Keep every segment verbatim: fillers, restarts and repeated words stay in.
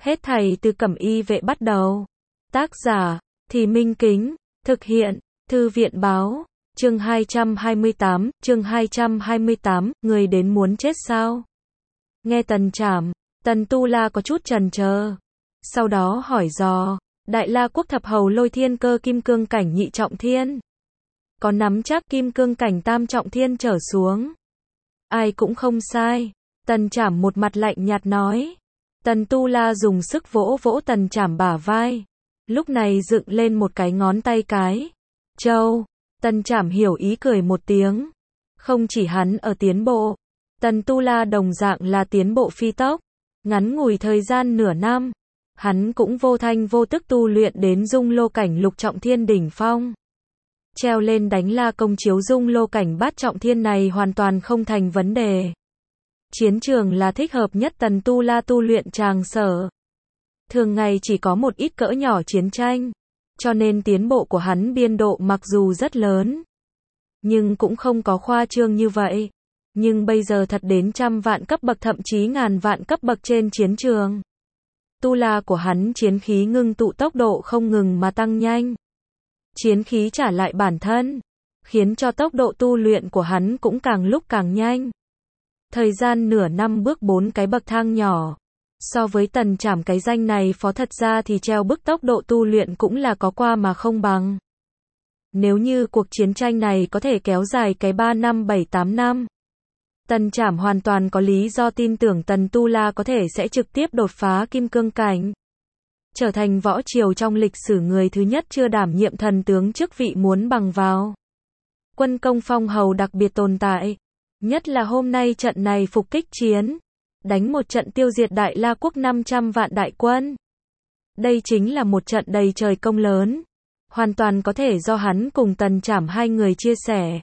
Hết thảy từ Cẩm Y vệ bắt đầu. Tác giả, Thì Minh Kính, thực hiện, Thư viện báo, chương hai trăm hai mươi tám, chương hai trăm hai mươi tám, người đến muốn chết sao? Nghe Tần Trảm, Tần Tu La có chút chần chờ. Sau đó hỏi dò, Đại La Quốc thập hầu Lôi Thiên Cơ kim cương cảnh nhị trọng thiên. Có nắm chắc kim cương cảnh tam trọng thiên trở xuống. Ai cũng không sai. Tần Trảm một mặt lạnh nhạt nói. Tần Tu La dùng sức vỗ vỗ Tần Trảm bả vai. Lúc này dựng lên một cái ngón tay cái. Châu. Tần Trảm hiểu ý cười một tiếng. Không chỉ hắn ở tiến bộ. Tần Tu La đồng dạng là tiến bộ phi tốc. Ngắn ngủi thời gian nửa năm. Hắn cũng vô thanh vô tức tu luyện đến dung lô cảnh lục trọng thiên đỉnh phong. Treo lên đánh La Công chiếu dung lô cảnh bát trọng thiên này hoàn toàn không thành vấn đề. Chiến trường là thích hợp nhất Tần Tu La tu luyện tràng sở. Thường ngày chỉ có một ít cỡ nhỏ chiến tranh, cho nên tiến bộ của hắn biên độ mặc dù rất lớn, nhưng cũng không có khoa trương như vậy. Nhưng bây giờ thật đến trăm vạn cấp bậc thậm chí ngàn vạn cấp bậc trên chiến trường. Tu La của hắn chiến khí ngưng tụ tốc độ không ngừng mà tăng nhanh. Chiến khí trả lại bản thân, khiến cho tốc độ tu luyện của hắn cũng càng lúc càng nhanh. Thời gian nửa năm bước bốn cái bậc thang nhỏ. So với Tần Trảm cái danh này phó thật ra thì treo bức tốc độ tu luyện cũng là có qua mà không bằng. Nếu như cuộc chiến tranh này có thể kéo dài cái ba năm bảy tám năm. Tần Trảm hoàn toàn có lý do tin tưởng Tần Tu La có thể sẽ trực tiếp đột phá kim cương cảnh. Trở thành võ triều trong lịch sử người thứ nhất chưa đảm nhiệm thần tướng chức vị muốn bằng vào. Quân công phong hầu đặc biệt tồn tại. Nhất là hôm nay trận này phục kích chiến. Đánh một trận tiêu diệt Đại La Quốc năm trăm vạn đại quân. Đây chính là một trận đầy trời công lớn. Hoàn toàn có thể do hắn cùng Tần Trảm hai người chia sẻ.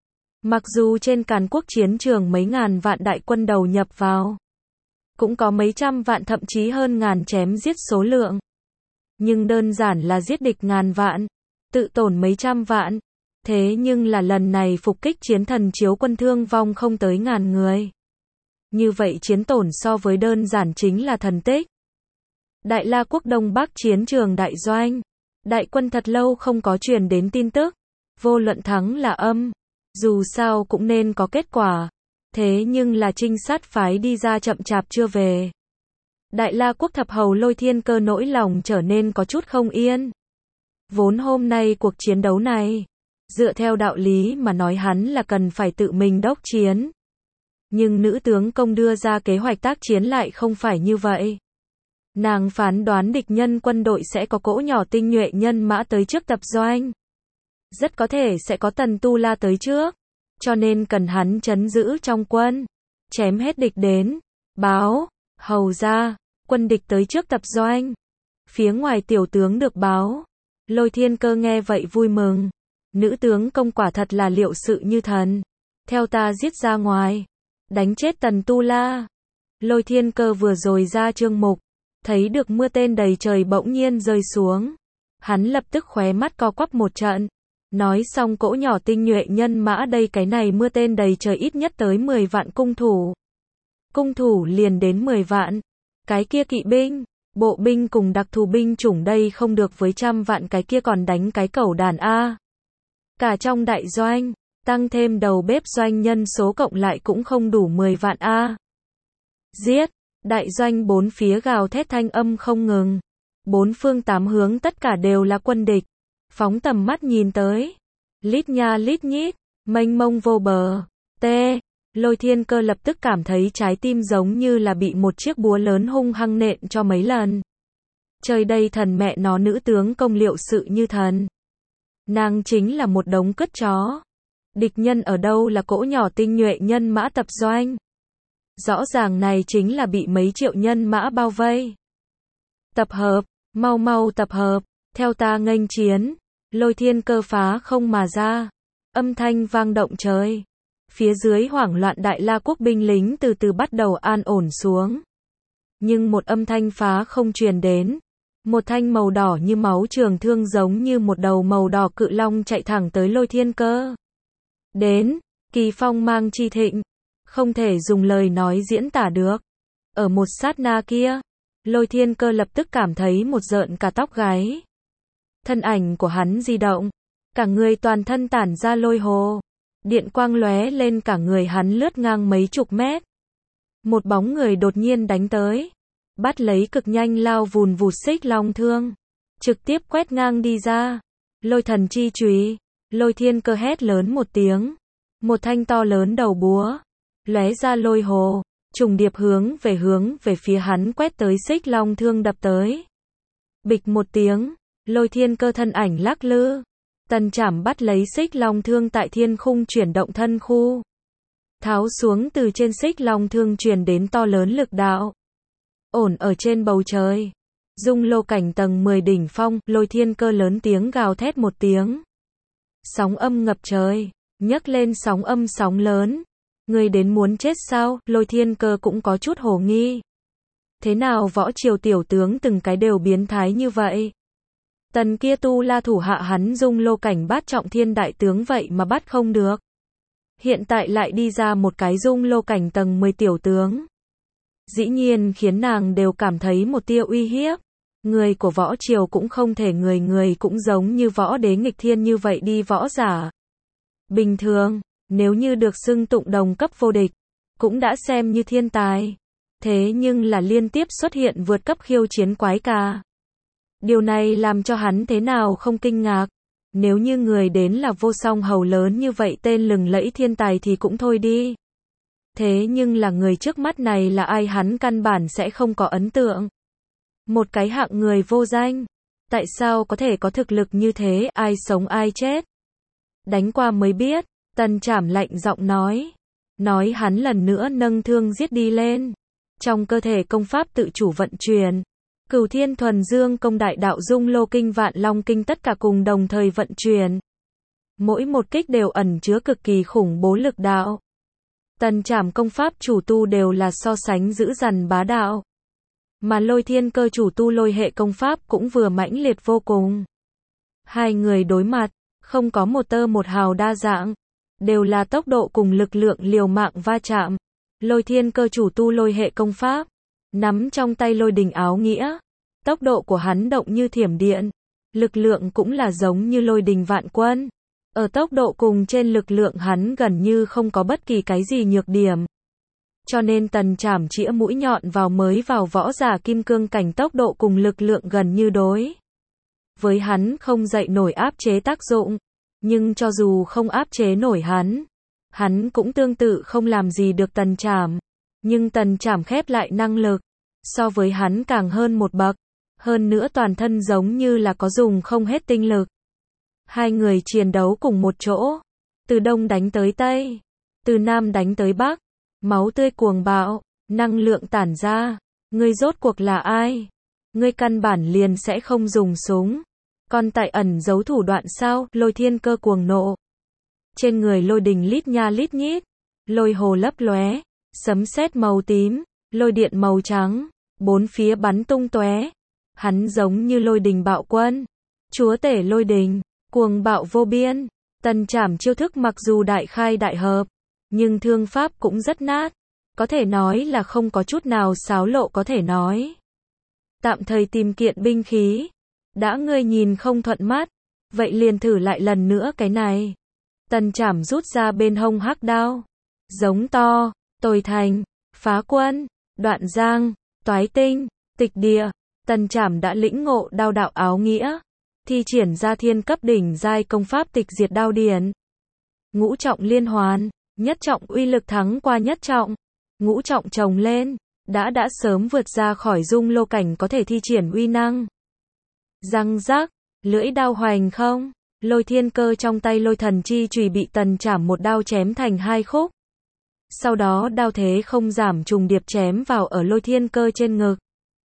Mặc dù trên Càn Quốc chiến trường mấy ngàn vạn đại quân đầu nhập vào. Cũng có mấy trăm vạn thậm chí hơn ngàn chém giết số lượng. Nhưng đơn giản là giết địch ngàn vạn. Tự tổn mấy trăm vạn. Thế nhưng là lần này phục kích chiến thần chiếu quân thương vong không tới ngàn người. Như vậy chiến tổn so với đơn giản chính là thần tích. Đại La Quốc Đông Bắc chiến trường đại doanh. Đại quân thật lâu không có truyền đến tin tức. Vô luận thắng là âm. Dù sao cũng nên có kết quả. Thế nhưng là trinh sát phái đi ra chậm chạp chưa về. Đại La Quốc thập hầu Lôi Thiên Cơ nỗi lòng trở nên có chút không yên. Vốn hôm nay cuộc chiến đấu này, dựa theo đạo lý mà nói hắn là cần phải tự mình đốc chiến. Nhưng nữ tướng công đưa ra kế hoạch tác chiến lại không phải như vậy. Nàng phán đoán địch nhân quân đội sẽ có cỗ nhỏ tinh nhuệ nhân mã tới trước tập doanh. Rất có thể sẽ có Tần Tu La tới trước. Cho nên cần hắn trấn giữ trong quân. Chém hết địch đến. Báo. Hầu ra. Quân địch tới trước tập doanh. Phía ngoài tiểu tướng được báo. Lôi Thiên Cơ nghe vậy vui mừng. Nữ tướng công quả thật là liệu sự như thần. Theo ta giết ra ngoài. Đánh chết Tần Tu La. Lôi Thiên Cơ vừa rồi ra chương mục. Thấy được mưa tên đầy trời bỗng nhiên rơi xuống. Hắn lập tức khóe mắt co quắp một trận. Nói xong cỗ nhỏ tinh nhuệ nhân mã đây cái này mưa tên đầy trời ít nhất tới mười vạn cung thủ. Cung thủ liền đến mười vạn. Cái kia kỵ binh, bộ binh cùng đặc thù binh chủng đây không được với trăm vạn cái kia còn đánh cái cẩu đàn A. Cả trong đại doanh, tăng thêm đầu bếp doanh nhân số cộng lại cũng không đủ mười vạn A. Giết, đại doanh bốn phía gào thét thanh âm không ngừng. Bốn phương tám hướng tất cả đều là quân địch. Phóng tầm mắt nhìn tới. Lít nha lít nhít, mênh mông vô bờ. T. Lôi Thiên Cơ lập tức cảm thấy trái tim giống như là bị một chiếc búa lớn hung hăng nện cho mấy lần. Trời đây thần mẹ nó nữ tướng công liệu sự như thần. Nàng chính là một đống cất chó. Địch nhân ở đâu là cỗ nhỏ tinh nhuệ nhân mã tập doanh. Rõ ràng này chính là bị mấy triệu nhân mã bao vây. Tập hợp, mau mau tập hợp, theo ta nghênh chiến. Lôi Thiên Cơ phá không mà ra. Âm thanh vang động trời. Phía dưới hoảng loạn Đại La Quốc binh lính từ từ bắt đầu an ổn xuống. Nhưng một âm thanh phá không truyền đến. Một thanh màu đỏ như máu trường thương giống như một đầu màu đỏ cự long chạy thẳng tới Lôi Thiên Cơ. Đến, kỳ phong mang chi thịnh. Không thể dùng lời nói diễn tả được. Ở một sát na kia, Lôi Thiên Cơ lập tức cảm thấy một rợn cả tóc gáy. Thân ảnh của hắn di động, cả người toàn thân tản ra lôi hồ. Điện quang lóe lên, cả người hắn lướt ngang mấy chục mét. Một bóng người đột nhiên đánh tới, bắt lấy cực nhanh lao vùn vụt xích long thương, trực tiếp quét ngang đi ra. Lôi thần chi chùy, Lôi Thiên Cơ hét lớn một tiếng, một thanh to lớn đầu búa, lóe ra lôi hồ, trùng điệp hướng về hướng về phía hắn quét tới xích long thương đập tới. Bịch một tiếng, Lôi Thiên Cơ thân ảnh lắc lư, tần trảm bắt lấy xích long thương tại thiên khung chuyển động thân khu. Tháo xuống, từ trên xích long thương truyền đến to lớn lực đạo. Ổn ở trên bầu trời. Dung lô cảnh tầng mười đỉnh phong, Lôi Thiên Cơ lớn tiếng gào thét một tiếng. Sóng âm ngập trời, nhấc lên sóng âm sóng lớn. Người đến muốn chết sao? Lôi Thiên Cơ cũng có chút hồ nghi. Thế nào võ triều tiểu tướng từng cái đều biến thái như vậy? Tần kia tu la thủ hạ hắn dung lô cảnh bát trọng thiên đại tướng vậy mà bắt không được. Hiện tại lại đi ra một cái dung lô cảnh tầng mười tiểu tướng. Dĩ nhiên khiến nàng đều cảm thấy một tia uy hiếp. Người của võ triều cũng không thể người người cũng giống như võ đế nghịch thiên như vậy đi võ giả. Bình thường, nếu như được xưng tụng đồng cấp vô địch, cũng đã xem như thiên tài. Thế nhưng là liên tiếp xuất hiện vượt cấp khiêu chiến quái ca. Điều này làm cho hắn thế nào không kinh ngạc. Nếu như người đến là vô song hầu lớn như vậy, tên lừng lẫy thiên tài thì cũng thôi đi. Thế nhưng là người trước mắt này là ai, hắn căn bản sẽ không có ấn tượng. Một cái hạng người vô danh. Tại sao có thể có thực lực như thế, ai sống ai chết? Đánh qua mới biết, Tần Trảm lạnh giọng nói. Nói hắn lần nữa nâng thương giết đi lên. Trong cơ thể công pháp tự chủ vận chuyển. Cửu Thiên Thuần Dương Công, Đại Đạo Dung Lô Kinh, Vạn Long Kinh tất cả cùng đồng thời vận chuyển. Mỗi một kích đều ẩn chứa cực kỳ khủng bố lực đạo. Tần Trảm công pháp chủ tu đều là so sánh dữ dằn bá đạo. Mà Lôi Thiên Cơ chủ tu lôi hệ công pháp cũng vừa mãnh liệt vô cùng. Hai người đối mặt, không có một tơ một hào đa dạng. Đều là tốc độ cùng lực lượng liều mạng va chạm. Lôi Thiên Cơ chủ tu lôi hệ công pháp, nắm trong tay lôi đình áo nghĩa. Tốc độ của hắn động như thiểm điện. Lực lượng cũng là giống như lôi đình vạn quân. Ở tốc độ cùng trên lực lượng hắn gần như không có bất kỳ cái gì nhược điểm. Cho nên Tần Trảm chĩa mũi nhọn vào mới vào võ giả kim cương cảnh, tốc độ cùng lực lượng gần như đối. Với hắn không dậy nổi áp chế tác dụng. Nhưng cho dù không áp chế nổi hắn, hắn cũng tương tự không làm gì được Tần Trảm. Nhưng Tần Trảm khép lại năng lực, so với hắn càng hơn một bậc. Hơn nữa toàn thân giống như là có dùng không hết tinh lực. Hai người chiến đấu cùng một chỗ. Từ đông đánh tới tây. Từ nam đánh tới bắc. Máu tươi cuồng bạo. Năng lượng tản ra. Ngươi rốt cuộc là ai? Ngươi căn bản liền sẽ không dùng súng. Còn tại ẩn giấu thủ đoạn sao? Lôi Thiên Cơ cuồng nộ. Trên người lôi đình lít nha lít nhít. Lôi hồ lấp lóe. Sấm sét màu tím. Lôi điện màu trắng. Bốn phía bắn tung tóe. Hắn giống như lôi đình bạo quân. Chúa tể lôi đình. Cuồng bạo vô biên. Tần Trảm chiêu thức mặc dù đại khai đại hợp, nhưng thương pháp cũng rất nát. Có thể nói là không có chút nào xáo lộ có thể nói. Tạm thời tìm kiện binh khí. Đã ngươi nhìn không thuận mắt, vậy liền thử lại lần nữa cái này. Tần Trảm rút ra bên hông hắc đao. Giống to, tồi thành, phá quân, đoạn giang, toái tinh, tịch địa. Tần Trảm đã lĩnh ngộ đao đạo áo nghĩa. Thi triển ra thiên cấp đỉnh giai công pháp tịch diệt đao điển. Ngũ trọng liên hoàn, nhất trọng uy lực thắng qua nhất trọng. Ngũ trọng chồng lên, đã đã sớm vượt ra khỏi dung lô cảnh có thể thi triển uy năng. Răng rắc, lưỡi đao hoành không, Lôi Thiên Cơ trong tay lôi thần chi chùy bị Tần Trảm một đao chém thành hai khúc. Sau đó đao thế không giảm trùng điệp chém vào ở Lôi Thiên Cơ trên ngực.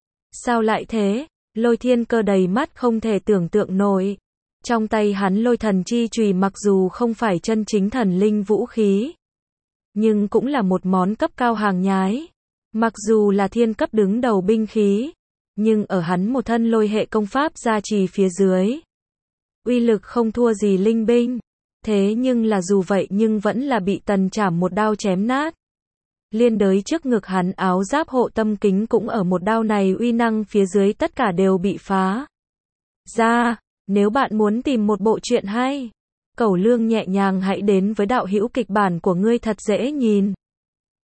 Sao lại thế? Lôi Thiên Cơ đầy mắt không thể tưởng tượng nổi. Trong tay hắn lôi thần chi chùy mặc dù không phải chân chính thần linh vũ khí, nhưng cũng là một món cấp cao hàng nhái. Mặc dù là thiên cấp đứng đầu binh khí, nhưng ở hắn một thân lôi hệ công pháp gia trì phía dưới, uy lực không thua gì linh binh. Thế nhưng là dù vậy nhưng vẫn là bị Tần Trảm một đao chém nát. Liên đới trước ngực hắn áo giáp hộ tâm kính cũng ở một đao này uy năng phía dưới tất cả đều bị phá ra. Nếu bạn muốn tìm một bộ truyện hay, Cẩu Lương nhẹ nhàng hãy đến với đạo hữu kịch bản của ngươi thật dễ nhìn.